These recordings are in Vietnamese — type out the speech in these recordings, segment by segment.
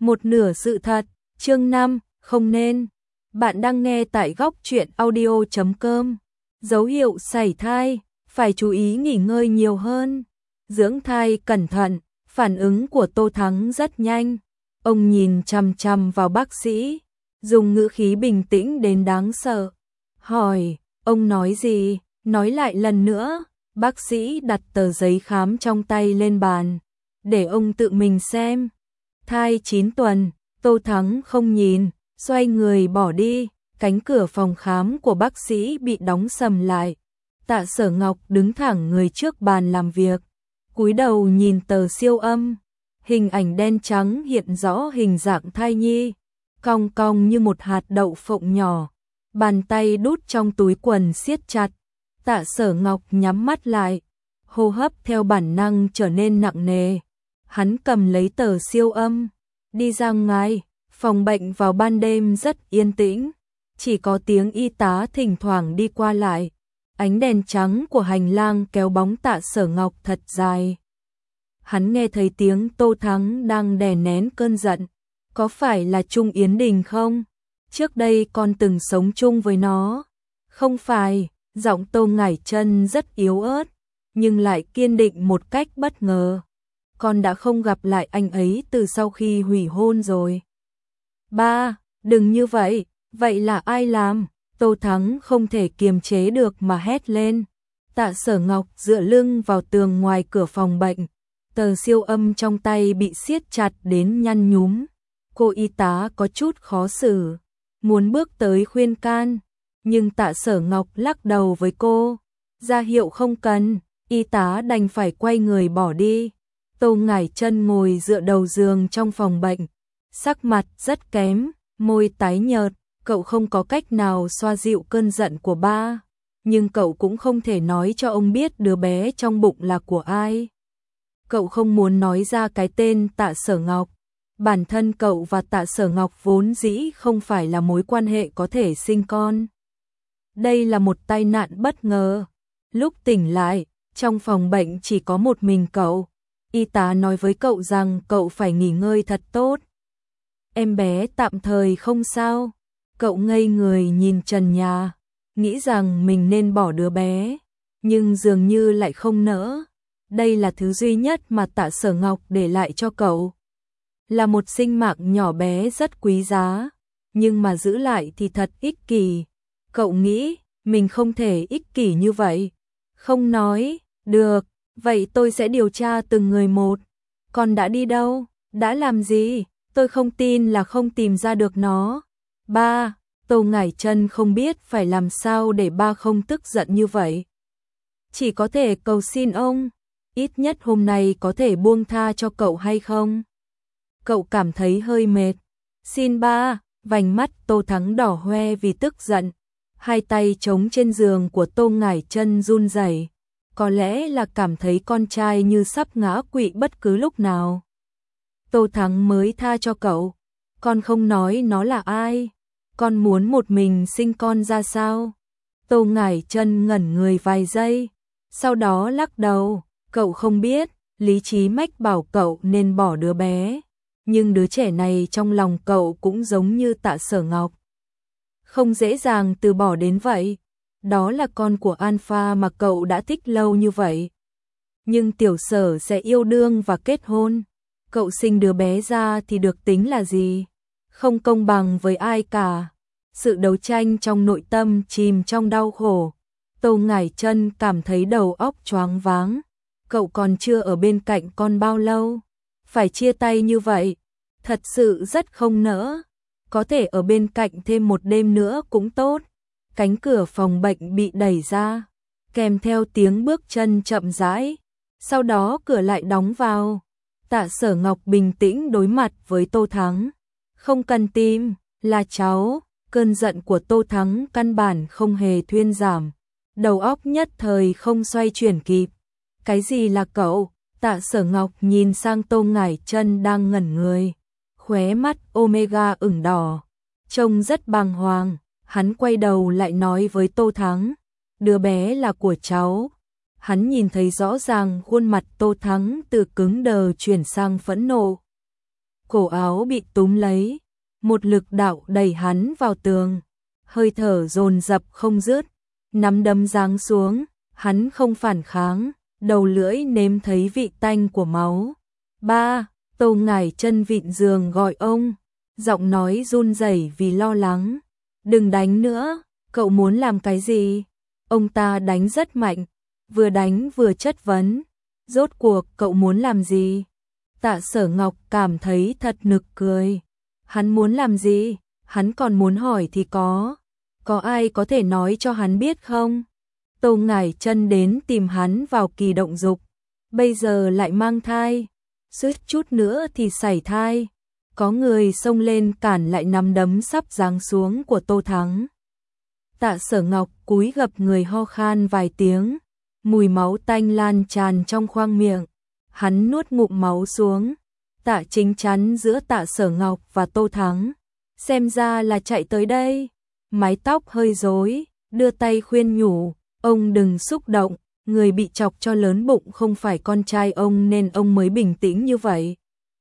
Một nửa sự thật, chương 5, không nên. Bạn đang nghe tại góc truyện audio.com. Dấu hiệu sảy thai, phải chú ý nghỉ ngơi nhiều hơn. Dưỡng thai cẩn thận, phản ứng của Tô Thắng rất nhanh. Ông nhìn chằm chằm vào bác sĩ, dùng ngữ khí bình tĩnh đến đáng sợ. Hỏi, ông nói gì? Nói lại lần nữa. Bác sĩ đặt tờ giấy khám trong tay lên bàn, để ông tự mình xem. Thai 9 tuần, Tô Thắng không nhìn, xoay người bỏ đi. Cánh cửa phòng khám của bác sĩ bị đóng sầm lại. Tạ Sở Ngọc đứng thẳng người trước bàn làm việc, cúi đầu nhìn tờ siêu âm. Hình ảnh đen trắng hiện rõ hình dạng thai nhi, cong cong như một hạt đậu phộng nhỏ. Bàn tay đút trong túi quần siết chặt. Tạ Sở Ngọc nhắm mắt lại, hô hấp theo bản năng trở nên nặng nề. Hắn cầm lấy tờ siêu âm, đi ra ngoài. Phòng bệnh vào ban đêm rất yên tĩnh, chỉ có tiếng y tá thỉnh thoảng đi qua lại. Ánh đèn trắng của hành lang kéo bóng Tạ Sở Ngọc thật dài. Hắn nghe thấy tiếng Tô Thắng đang đè nén cơn giận. Có phải là Trung Yến Đình không? Trước đây con từng sống chung với nó. Không phải, giọng Tô Ngải Chân rất yếu ớt, nhưng lại kiên định một cách bất ngờ. Con đã không gặp lại anh ấy từ sau khi hủy hôn rồi. Ba, đừng như vậy, vậy là ai làm? Tô Thắng không thể kiềm chế được mà hét lên. Tạ Sở Ngọc dựa lưng vào tường ngoài cửa phòng bệnh, tờ siêu âm trong tay bị siết chặt đến nhăn nhúm. Cô y tá có chút khó xử, muốn bước tới khuyên can, nhưng Tạ Sở Ngọc lắc đầu với cô, ra hiệu không cần. Y tá đành phải quay người bỏ đi. Tô Ngải Chân ngồi dựa đầu giường trong phòng bệnh, sắc mặt rất kém, môi tái nhợt. Cậu không có cách nào xoa dịu cơn giận của ba, nhưng cậu cũng không thể nói cho ông biết đứa bé trong bụng là của ai. Cậu không muốn nói ra cái tên Tạ Sở Ngọc. Bản thân cậu và Tạ Sở Ngọc vốn dĩ không phải là mối quan hệ có thể sinh con. Đây là một tai nạn bất ngờ. Lúc tỉnh lại, trong phòng bệnh chỉ có một mình cậu. Y tá nói với cậu rằng cậu phải nghỉ ngơi thật tốt. Em bé tạm thời không sao. Cậu ngây người nhìn trần nhà, nghĩ rằng mình nên bỏ đứa bé, nhưng dường như lại không nỡ. Đây là thứ duy nhất mà Tạ Sở Ngọc để lại cho cậu. Là một sinh mạng nhỏ bé rất quý giá, nhưng mà giữ lại thì thật ích kỷ. Cậu nghĩ mình không thể ích kỷ như vậy. Không nói, được, vậy tôi sẽ điều tra từng người một. Con đã đi đâu? Đã làm gì? Tôi không tin là không tìm ra được nó. Ba, Tô Ngải Chân không biết phải làm sao để ba không tức giận như vậy. Chỉ có thể cầu xin ông, ít nhất hôm nay có thể buông tha cho cậu hay không? Cậu cảm thấy hơi mệt. Xin ba, vành mắt Tô Thắng đỏ hoe vì tức giận. Hai tay chống trên giường của Tô Ngải Chân run rẩy, có lẽ là cảm thấy con trai như sắp ngã quỵ bất cứ lúc nào. Tô Thắng mới tha cho cậu. Con không nói nó là ai. Con muốn một mình sinh con ra sao? Tô Ngải Chân ngẩn người vài giây, sau đó lắc đầu. Cậu không biết, lý trí mách bảo cậu nên bỏ đứa bé, nhưng đứa trẻ này trong lòng cậu cũng giống như Tạ Sở Ngọc. Không dễ dàng từ bỏ đến vậy. Đó là con của Alpha mà cậu đã thích lâu như vậy. Nhưng Tiểu Sở sẽ yêu đương và kết hôn. Cậu sinh đứa bé ra thì được tính là gì? Không công bằng với ai cả. Sự đấu tranh trong nội tâm chìm trong đau khổ. Tô Ngải Chân cảm thấy đầu óc choáng váng. Cậu còn chưa ở bên cạnh con bao lâu? Phải chia tay như vậy, thật sự rất không nỡ. Có thể ở bên cạnh thêm một đêm nữa cũng tốt. Cánh cửa phòng bệnh bị đẩy ra, kèm theo tiếng bước chân chậm rãi. Sau đó cửa lại đóng vào. Tạ Sở Ngọc bình tĩnh đối mặt với Tô Thắng. Không cần tìm, là cháu. Cơn giận của Tô Thắng căn bản không hề thuyên giảm. Đầu óc nhất thời không xoay chuyển kịp. Cái gì là cậu? Tạ Sở Ngọc nhìn sang Tô Ngải Chân đang ngẩn người. Khóe mắt Omega ửng đỏ, trông rất bàng hoàng. Hắn quay đầu lại nói với Tô Thắng, đứa bé là của cháu. Hắn nhìn thấy rõ ràng khuôn mặt Tô Thắng từ cứng đờ chuyển sang phẫn nộ. cổ áo bị túm lấy, một lực đạo đẩy hắn vào tường, hơi thở dồn dập không dứt, nắm đấm giáng xuống, hắn không phản kháng, đầu lưỡi nếm thấy vị tanh của máu. Ba, Tô Ngải Chân vịn giường gọi ông, giọng nói run rẩy vì lo lắng. Đừng đánh nữa, cậu muốn làm cái gì? Ông ta đánh rất mạnh, vừa đánh vừa chất vấn. Rốt cuộc cậu muốn làm gì? Tạ Sở Ngọc cảm thấy thật nực cười. Hắn muốn làm gì? Hắn còn muốn hỏi thì có. Có ai có thể nói cho hắn biết không? Tô Ngải Chân đến tìm hắn vào kỳ động dục, bây giờ lại mang thai, suýt chút nữa thì sảy thai. Có người xông lên cản lại nắm đấm sắp giáng xuống của Tô Thắng. Tạ Sở Ngọc cúi gập người ho khan vài tiếng, mùi máu tanh lan tràn trong khoang miệng. Hắn nuốt ngụm máu xuống. Tạ Chính chắn giữa Tạ Sở Ngọc và Tô Thắng, xem ra là chạy tới đây, mái tóc hơi rối, đưa tay khuyên nhủ, ông đừng xúc động, người bị chọc cho lớn bụng không phải con trai ông nên ông mới bình tĩnh như vậy.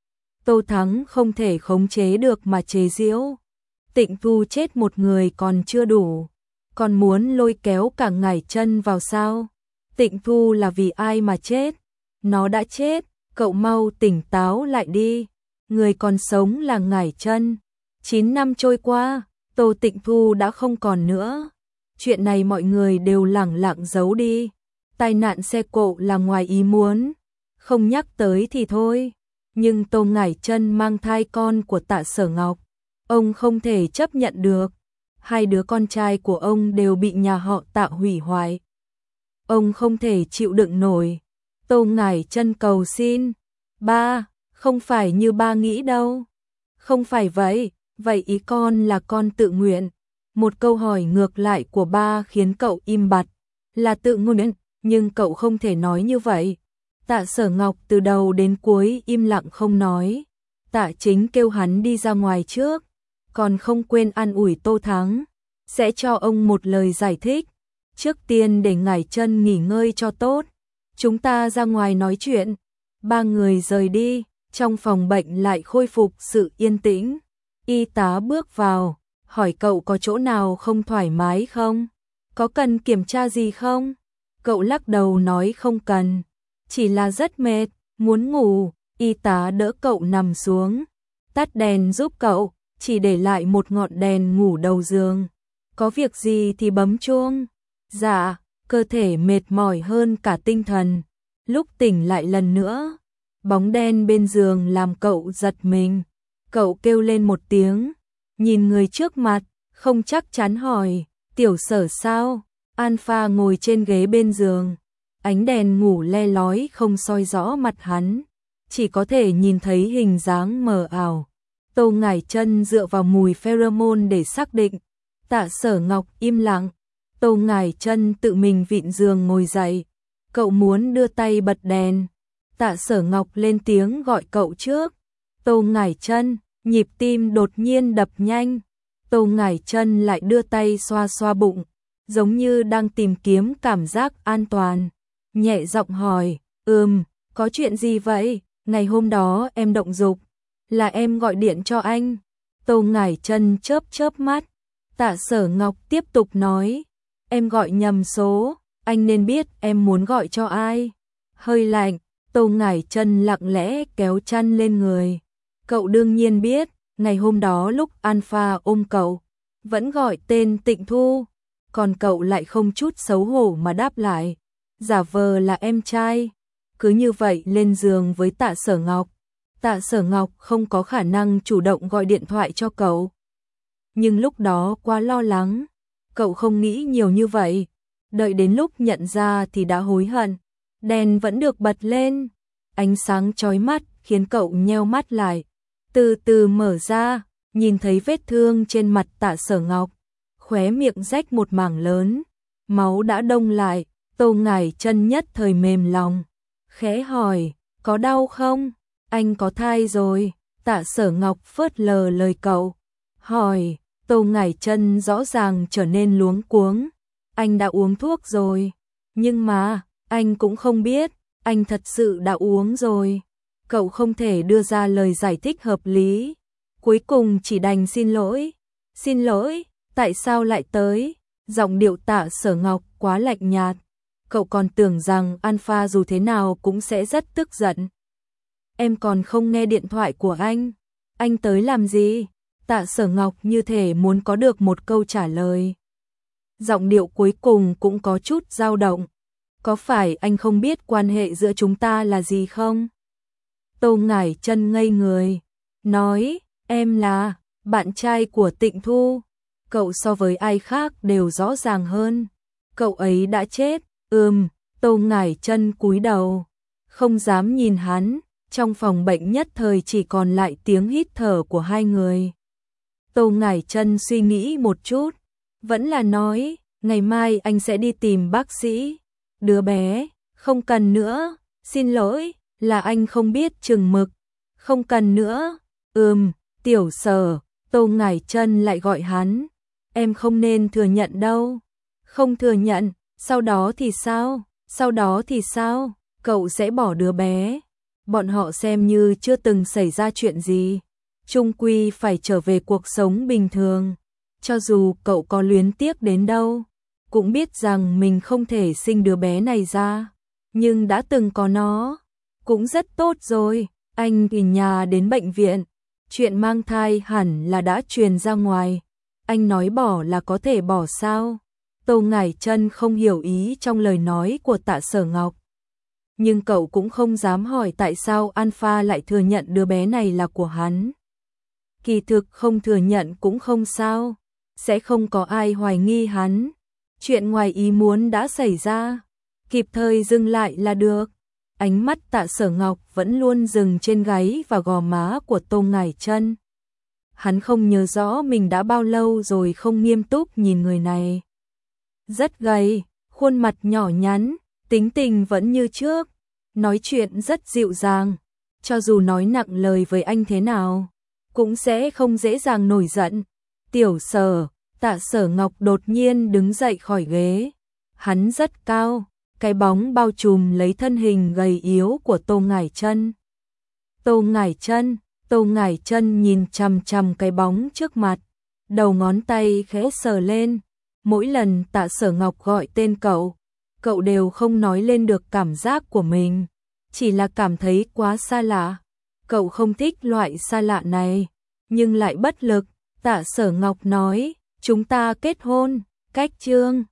Tô Thắng không thể khống chế được mà chế giễu, Tịnh Thu chết một người còn chưa đủ, còn muốn lôi kéo cả Ngải Chân vào sao? Tịnh Thu là vì ai mà chết? Nó đã chết, cậu mau tỉnh táo lại đi, người còn sống là Ngải Chân. 9 năm trôi qua, Tô Tịnh Thu đã không còn nữa. Chuyện này mọi người đều lẳng lặng giấu đi. Tai nạn xe cộ là ngoài ý muốn, không nhắc tới thì thôi. Nhưng Tô Ngải Chân mang thai con của Tạ Sở Ngọc, ông không thể chấp nhận được. Hai đứa con trai của ông đều bị nhà họ Tạ hủy hoại. Ông không thể chịu đựng nổi. Tô Ngải Chân cầu xin, ba, không phải như ba nghĩ đâu. Không phải vậy, vậy ý con là con tự nguyện. Một câu hỏi ngược lại của ba khiến cậu im bặt. Là tự nguyện, nhưng cậu không thể nói như vậy. Tạ Sở Ngọc từ đầu đến cuối im lặng không nói. Tạ Chính kêu hắn đi ra ngoài trước, còn không quên an ủi Tô Thắng, sẽ cho ông một lời giải thích. Trước tiên để Ngải Chân nghỉ ngơi cho tốt, chúng ta ra ngoài nói chuyện. Ba người rời đi, trong phòng bệnh lại khôi phục sự yên tĩnh. Y tá bước vào, hỏi cậu có chỗ nào không thoải mái không? Có cần kiểm tra gì không? Cậu lắc đầu nói không cần, chỉ là rất mệt, muốn ngủ. Y tá đỡ cậu nằm xuống, tắt đèn giúp cậu, chỉ để lại một ngọn đèn ngủ đầu giường. Có việc gì thì bấm chuông. Dạ, cơ thể mệt mỏi hơn cả tinh thần. Lúc tỉnh lại lần nữa, bóng đen bên giường làm cậu giật mình. Cậu kêu lên một tiếng, nhìn người trước mặt, không chắc chắn hỏi, Tiểu Sở sao? Alpha ngồi trên ghế bên giường, ánh đèn ngủ le lói không soi rõ mặt hắn, chỉ có thể nhìn thấy hình dáng mờ ảo. Tô Ngải Chân dựa vào mùi pheromone để xác định. Tạ Sở Ngọc im lặng. Tô Ngải Chân tự mình vịn giường ngồi dậy. Cậu muốn đưa tay bật đèn. Tạ Sở Ngọc lên tiếng gọi cậu trước. Tô Ngải Chân, nhịp tim đột nhiên đập nhanh. Tô Ngải Chân lại đưa tay xoa xoa bụng, giống như đang tìm kiếm cảm giác an toàn. Nhẹ giọng hỏi, có chuyện gì vậy? Ngày hôm đó em động dục, là em gọi điện cho anh. Tô Ngải Chân chớp chớp mắt. Tạ Sở Ngọc tiếp tục nói, em gọi nhầm số, anh nên biết em muốn gọi cho ai. Hơi lạnh, Tô Ngải Chân lặng lẽ kéo chăn lên người. Cậu đương nhiên biết, ngày hôm đó lúc Alpha ôm cậu, vẫn gọi tên Tịnh Thu, còn cậu lại không chút xấu hổ mà đáp lại, giả vờ là em trai. Cứ như vậy lên giường với Tạ Sở Ngọc. Tạ Sở Ngọc không có khả năng chủ động gọi điện thoại cho cậu. Nhưng lúc đó quá lo lắng, cậu không nghĩ nhiều như vậy. Đợi đến lúc nhận ra thì đã hối hận. Đèn vẫn được bật lên, ánh sáng chói mắt khiến cậu nheo mắt lại. Từ từ mở ra, nhìn thấy vết thương trên mặt Tạ Sở Ngọc, khóe miệng rách một mảng lớn, máu đã đông lại. Tô Ngải Chân nhất thời mềm lòng, khẽ hỏi, có đau không? Anh có thai rồi. Tạ Sở Ngọc phớt lờ lời cậu, hỏi. Tô Ngải Chân rõ ràng trở nên luống cuống. Anh đã uống thuốc rồi, nhưng mà anh cũng không biết, anh thật sự đã uống rồi. Cậu không thể đưa ra lời giải thích hợp lý, cuối cùng chỉ đành xin lỗi, tại sao lại tới? Giọng điệu Tạ Sở Ngọc quá lạnh nhạt, cậu còn tưởng rằng Alpha dù thế nào cũng sẽ rất tức giận. Em còn không nghe điện thoại của anh tới làm gì? Tạ Sở Ngọc như thể muốn có được một câu trả lời. Giọng điệu cuối cùng cũng có chút dao động. Có phải anh không biết quan hệ giữa chúng ta là gì không? Tô Ngải Chân ngây người, nói, em là bạn trai của Tịnh Thu. Cậu so với ai khác đều rõ ràng hơn. Cậu ấy đã chết. Tô Ngải Chân cúi đầu, không dám nhìn hắn. Trong phòng bệnh nhất thời chỉ còn lại tiếng hít thở của hai người. Tô Ngải Chân suy nghĩ một chút, vẫn là nói, ngày mai anh sẽ đi tìm bác sĩ. Đứa bé, không cần nữa, xin lỗi, là anh không biết chừng mực. Không cần nữa. Tiểu Sở, Tô Ngải Chân lại gọi hắn. Em không nên thừa nhận đâu. Không thừa nhận, sau đó thì sao? Sau đó thì sao? Cậu sẽ bỏ đứa bé. Bọn họ xem như chưa từng xảy ra chuyện gì. Chung quy phải trở về cuộc sống bình thường. Cho dù cậu có luyến tiếc đến đâu, cũng biết rằng mình không thể sinh đứa bé này ra. Nhưng đã từng có nó, cũng rất tốt rồi. Anh từ nhà đến bệnh viện, chuyện mang thai hẳn là đã truyền ra ngoài. Anh nói bỏ là có thể bỏ sao? Tô Ngải Chân không hiểu ý trong lời nói của Tạ Sở Ngọc. Nhưng cậu cũng không dám hỏi tại sao Alpha lại thừa nhận đứa bé này là của hắn. Kỳ thực không thừa nhận cũng không sao, sẽ không có ai hoài nghi hắn. Chuyện ngoài ý muốn đã xảy ra, kịp thời dừng lại là được. Ánh mắt Tạ Sở Ngọc vẫn luôn dừng trên gáy và gò má của Tô Ngải Chân. Hắn không nhớ rõ mình đã bao lâu rồi không nghiêm túc nhìn người này. Rất gầy, khuôn mặt nhỏ nhắn, tính tình vẫn như trước, nói chuyện rất dịu dàng, cho dù nói nặng lời với anh thế nào, cũng sẽ không dễ dàng nổi giận. Tiểu Sở, Tạ Sở Ngọc đột nhiên đứng dậy khỏi ghế. Hắn rất cao, cái bóng bao trùm lấy thân hình gầy yếu của Tô Ngải Chân. Tô Ngải Chân nhìn chằm chằm cái bóng trước mặt, đầu ngón tay khẽ sờ lên. Mỗi lần Tạ Sở Ngọc gọi tên cậu đều không nói lên được cảm giác của mình, chỉ là cảm thấy quá xa lạ. Cậu không thích loại xa lạ này, nhưng lại bất lực. Tạ Sở Ngọc nói, chúng ta kết hôn, cách chương